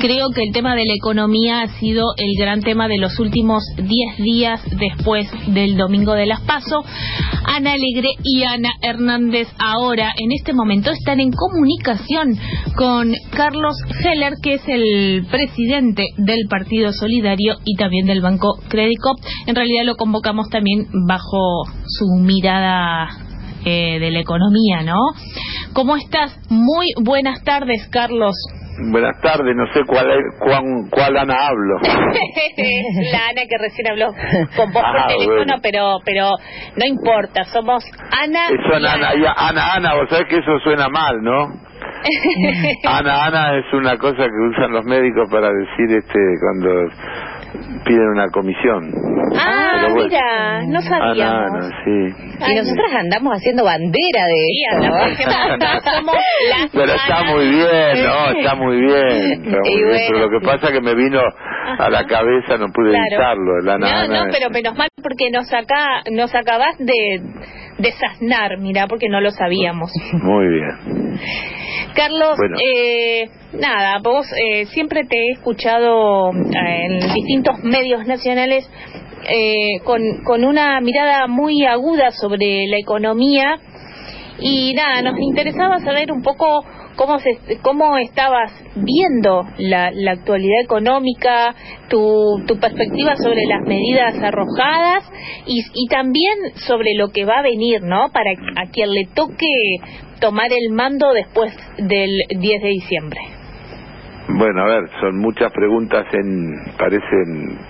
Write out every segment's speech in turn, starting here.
creo que el tema de la economía ha sido el gran tema de los últimos 10 días después del domingo de las PASO. Ana Alegre y Ana Hernández ahora, en este momento, están en comunicación con Carlos Heller, que es el presidente del Partido Solidario y también del Banco Credicop. En realidad lo convocamos también bajo su mirada de la economía, ¿no? ¿Cómo estás? Muy buenas tardes, Carlos. Buenas tardes, no sé cuál Ana hablo. La Ana que recién habló con vos por teléfono, bueno. pero no importa, somos Ana y Ana, vos sabés que eso suena mal, ¿no? Ana es una cosa que usan los médicos para decir cuando piden una comisión. Bueno. Mira, no sabíamos. Ana, sí. Y nosotras andamos haciendo bandera de esto. Somos las pero está muy bien, está muy bien. Pero lo que pasa es que me vino a la cabeza, no pude evitarlo. No, pero menos mal porque nos acabás de desasnar, mirá, porque no lo sabíamos. Muy bien. Carlos, bueno. Nada, vos siempre te he escuchado en distintos medios nacionales con una mirada muy aguda sobre la economía y nada, nos interesaba saber un poco cómo estabas viendo la actualidad económica, tu perspectiva sobre las medidas arrojadas y también sobre lo que va a venir, ¿no? Para a quien le toque tomar el mando después del 10 de diciembre. Bueno, a ver, son muchas preguntas parecen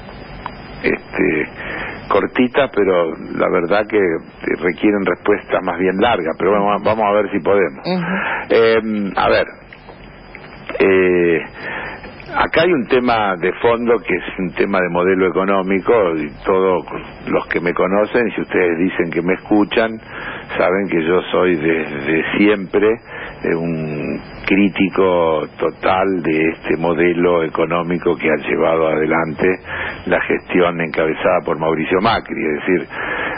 cortitas, pero la verdad que requieren respuestas más bien largas, pero bueno, vamos a ver si podemos. A ver, acá hay un tema de fondo que es un tema de modelo económico y todos los que me conocen, si ustedes dicen que me escuchan, saben que yo soy desde siempre un crítico total de este modelo económico que ha llevado adelante la gestión encabezada por Mauricio Macri. Es decir,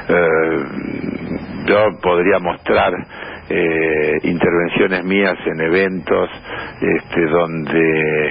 yo podría mostrar intervenciones mías en eventos donde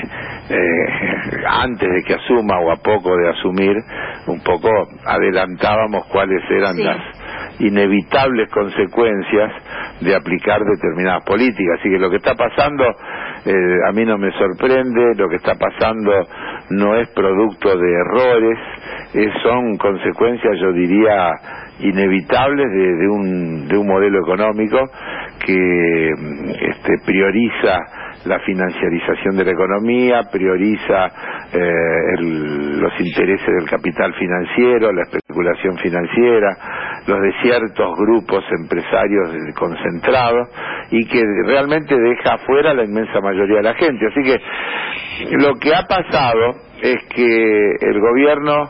antes de que asuma o a poco de asumir, un poco adelantábamos cuáles eran las inevitables consecuencias de aplicar determinadas políticas. Así que lo que está pasando a mí no me sorprende, lo que está pasando no es producto de errores, son consecuencias, yo diría, inevitables de un modelo económico que prioriza la financiarización de la economía, prioriza los intereses del capital financiero, la especulación financiera, los de ciertos grupos empresarios concentrados y que realmente deja afuera a la inmensa mayoría de la gente. Así que lo que ha pasado es que el gobierno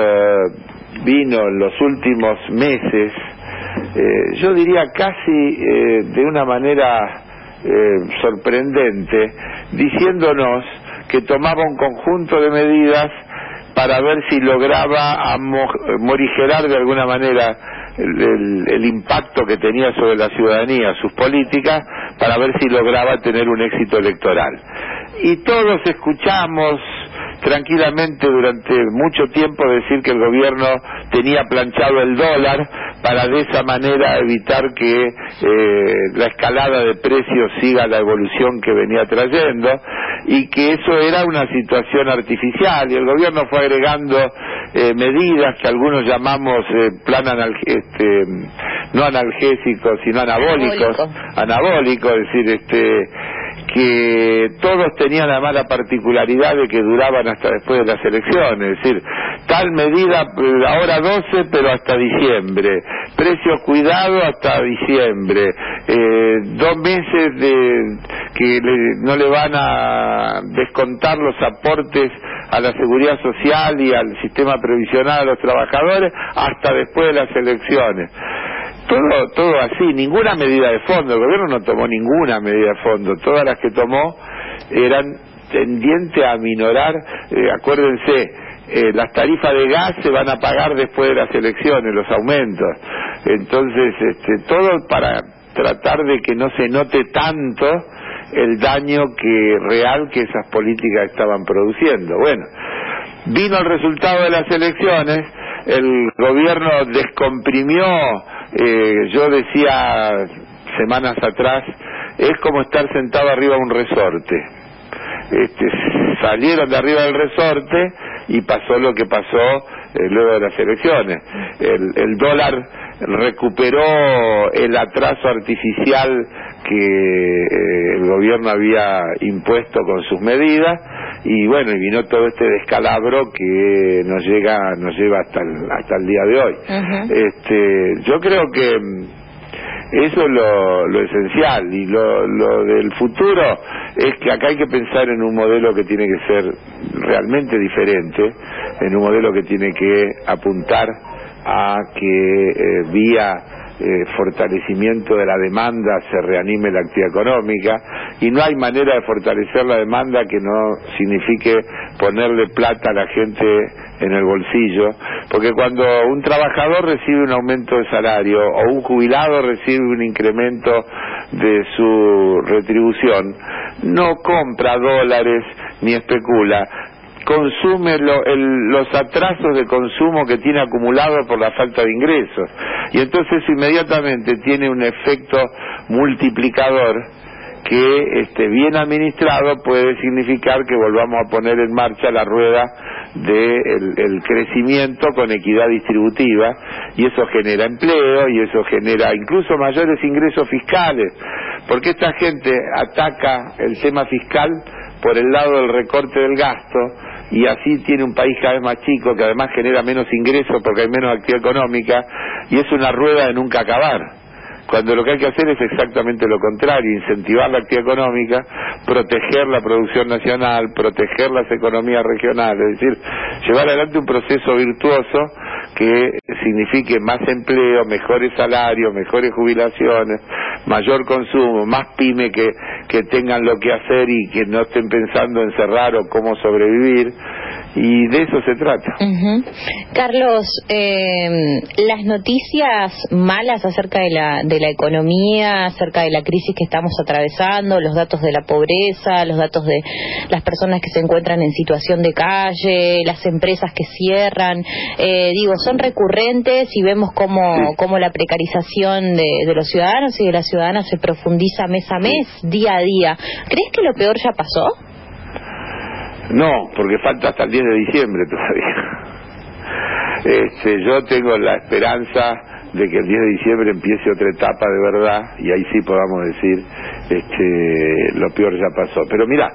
vino en los últimos meses, yo diría casi de una manera sorprendente, diciéndonos que tomaba un conjunto de medidas para ver si lograba morigerar de alguna manera el impacto que tenía sobre la ciudadanía, sus políticas, para ver si lograba tener un éxito electoral. Y todos escuchamos tranquilamente durante mucho tiempo decir que el gobierno tenía planchado el dólar para de esa manera evitar que la escalada de precios siga la evolución que venía trayendo y que eso era una situación artificial y el gobierno fue agregando medidas que algunos llamamos plan no analgésicos sino anabólicos, es decir, que todos tenían además la particularidad de que duraban hasta después de las elecciones, es decir, tal medida ahora 12 pero hasta diciembre, precio cuidado hasta diciembre, 2 meses que no le van a descontar los aportes a la seguridad social y al sistema previsional a los trabajadores hasta después de las elecciones. Todo así, ninguna medida de fondo, el gobierno no tomó ninguna medida de fondo, todas las que tomó eran tendientes a aminorar, acuérdense, las tarifas de gas se van a pagar después de las elecciones, los aumentos, entonces todo para tratar de que no se note tanto el daño real que esas políticas estaban produciendo. Bueno, vino el resultado de las elecciones, el gobierno descomprimió, yo decía semanas atrás, es como estar sentado arriba de un resorte. Salieron de arriba del resorte y pasó lo que pasó luego de las elecciones. El dólar recuperó el atraso artificial que el gobierno había impuesto con sus medidas, y bueno, y vino todo este descalabro que nos lleva hasta el día de hoy. Yo creo que eso es lo esencial, y lo del futuro es que acá hay que pensar en un modelo que tiene que ser realmente diferente, en un modelo que tiene que apuntar a que vía fortalecimiento de la demanda se reanime la actividad económica, y no hay manera de fortalecer la demanda que no signifique ponerle plata a la gente en el bolsillo, porque cuando un trabajador recibe un aumento de salario o un jubilado recibe un incremento de su retribución, no compra dólares ni especula, consume los atrasos de consumo que tiene acumulados por la falta de ingresos, y entonces inmediatamente tiene un efecto multiplicador que bien administrado puede significar que volvamos a poner en marcha la rueda del crecimiento con equidad distributiva, y eso genera empleo, y eso genera incluso mayores ingresos fiscales, porque esta gente ataca el tema fiscal por el lado del recorte del gasto, y así tiene un país cada vez más chico, que además genera menos ingresos porque hay menos actividad económica, y es una rueda de nunca acabar, cuando lo que hay que hacer es exactamente lo contrario: incentivar la actividad económica, proteger la producción nacional, proteger las economías regionales, es decir, llevar adelante un proceso virtuoso que signifique más empleo, mejores salarios, mejores jubilaciones, mayor consumo, más pyme que tengan lo que hacer y que no estén pensando en cerrar o cómo sobrevivir, y de eso se trata. Carlos, las noticias malas acerca de la economía, acerca de la crisis que estamos atravesando, los datos de la pobreza, los datos de las personas que se encuentran en situación de calle, las empresas que cierran, son recurrentes, y vemos cómo la precarización de los ciudadanos y de las ciudadanas se profundiza mes a mes, día a día. ¿Crees que lo peor ya pasó? No, porque falta hasta el 10 de diciembre todavía. Yo tengo la esperanza de que el 10 de diciembre empiece otra etapa de verdad, y ahí sí podamos decir lo peor ya pasó. Pero mira,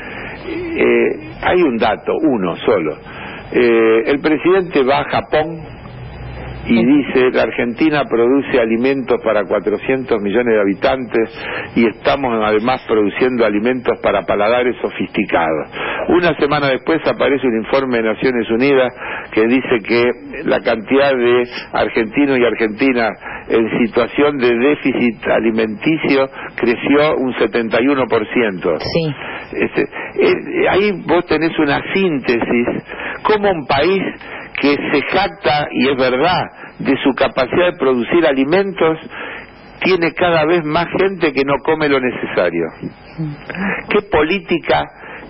hay un dato, uno solo. El presidente va a Japón y dice: la Argentina produce alimentos para 400 millones de habitantes, y estamos además produciendo alimentos para paladares sofisticados. Una semana después aparece un informe de Naciones Unidas que dice que la cantidad de argentinos y argentinas en situación de déficit alimenticio creció un 71%. Sí. Ahí vos tenés una síntesis, como un país que se jacta, y es verdad, de su capacidad de producir alimentos, tiene cada vez más gente que no come lo necesario. ¿Qué política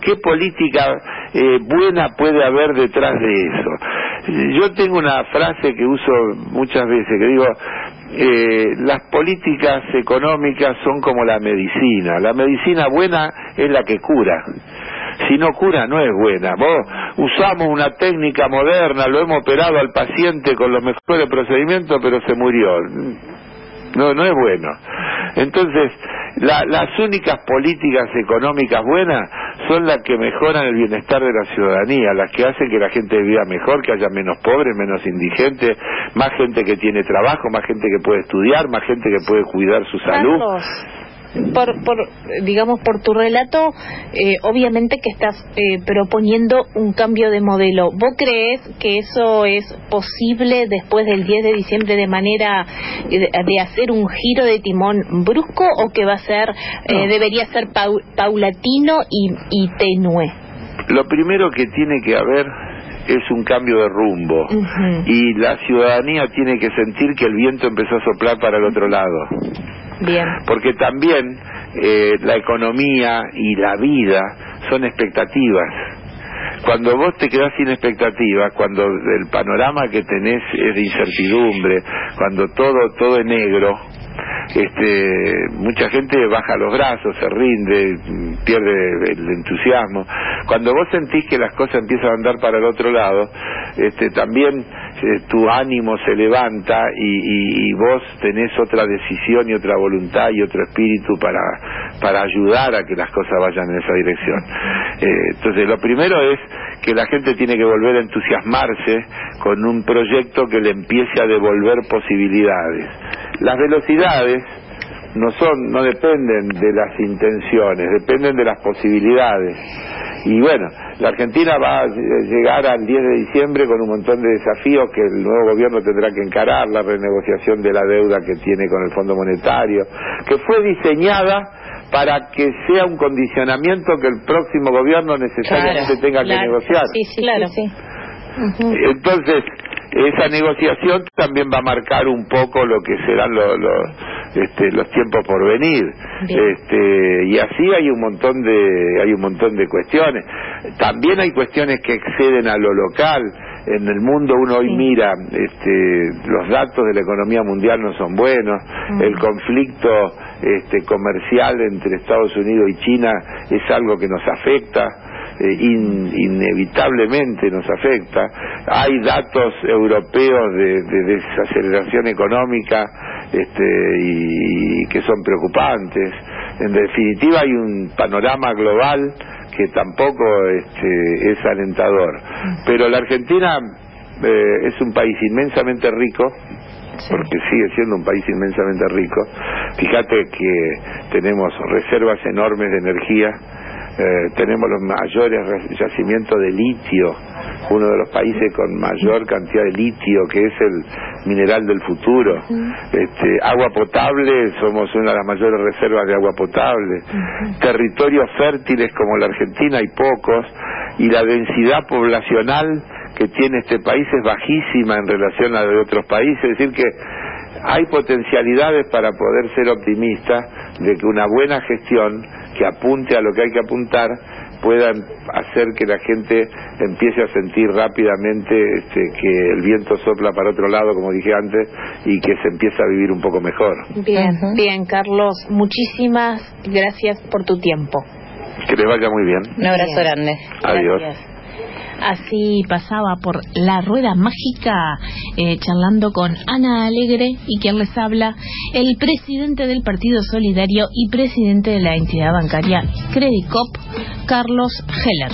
buena puede haber detrás de eso? Yo tengo una frase que uso muchas veces, que digo: las políticas económicas son como la medicina buena es la que cura. Si no cura, no es buena. Vos usamos una técnica moderna, lo hemos operado al paciente con los mejores procedimientos, pero se murió. No es bueno. Entonces, las únicas políticas económicas buenas son las que mejoran el bienestar de la ciudadanía, las que hacen que la gente viva mejor, que haya menos pobres, menos indigentes, más gente que tiene trabajo, más gente que puede estudiar, más gente que puede cuidar su salud. Por tu relato, obviamente que estás proponiendo un cambio de modelo. ¿Vos crees que eso es posible después del 10 de diciembre de manera de hacer un giro de timón brusco, o que va a ser debería ser paulatino y tenue? Lo primero que tiene que haber es un cambio de rumbo, y la ciudadanía tiene que sentir que el viento empezó a soplar para el otro lado. Bien. Porque también la economía y la vida son expectativas. Cuando vos te quedás sin expectativas, cuando el panorama que tenés es de incertidumbre, cuando todo es negro, mucha gente baja los brazos, se rinde, pierde el entusiasmo. Cuando vos sentís que las cosas empiezan a andar para el otro lado, también tu ánimo se levanta y vos tenés otra decisión y otra voluntad y otro espíritu para ayudar a que las cosas vayan en esa dirección. Entonces lo primero es que la gente tiene que volver a entusiasmarse con un proyecto que le empiece a devolver posibilidades. Las velocidades no dependen de las intenciones, dependen de las posibilidades. Y bueno, la Argentina va a llegar al 10 de diciembre con un montón de desafíos que el nuevo gobierno tendrá que encarar, la renegociación de la deuda que tiene con el Fondo Monetario, que fue diseñada para que sea un condicionamiento que el próximo gobierno necesariamente tenga que negociar. Sí, claro. Sí. Entonces, esa negociación también va a marcar un poco lo que serán los tiempos por venir. Y así hay un montón de cuestiones. También hay cuestiones que exceden a lo local. En el mundo uno hoy mira, los datos de la economía mundial no son buenos. El conflicto comercial entre Estados Unidos y China es algo que nos afecta. Inevitablemente nos afecta. Hay datos europeos de desaceleración económica y que son preocupantes. En definitiva hay un panorama global que tampoco es alentador. Pero la Argentina es un país inmensamente rico, porque sigue siendo un país inmensamente rico. Fíjate que tenemos reservas enormes de energía. Tenemos los mayores yacimientos de litio, uno de los países con mayor cantidad de litio, que es el mineral del futuro. Agua potable, somos una de las mayores reservas de agua potable. Territorios fértiles como la Argentina hay pocos, y la densidad poblacional que tiene este país es bajísima en relación a la de otros países. Es decir que hay potencialidades para poder ser optimistas de que una buena gestión que apunte a lo que hay que apuntar pueda hacer que la gente empiece a sentir rápidamente que el viento sopla para otro lado, como dije antes, y que se empieza a vivir un poco mejor. Bien, Carlos, muchísimas gracias por tu tiempo. Que les vaya muy bien. Un abrazo grande. Adiós. Gracias. Así pasaba por la rueda mágica, charlando con Ana Alegre, y quien les habla, el presidente del Partido Solidario y presidente de la entidad bancaria Credicop, Carlos Heller.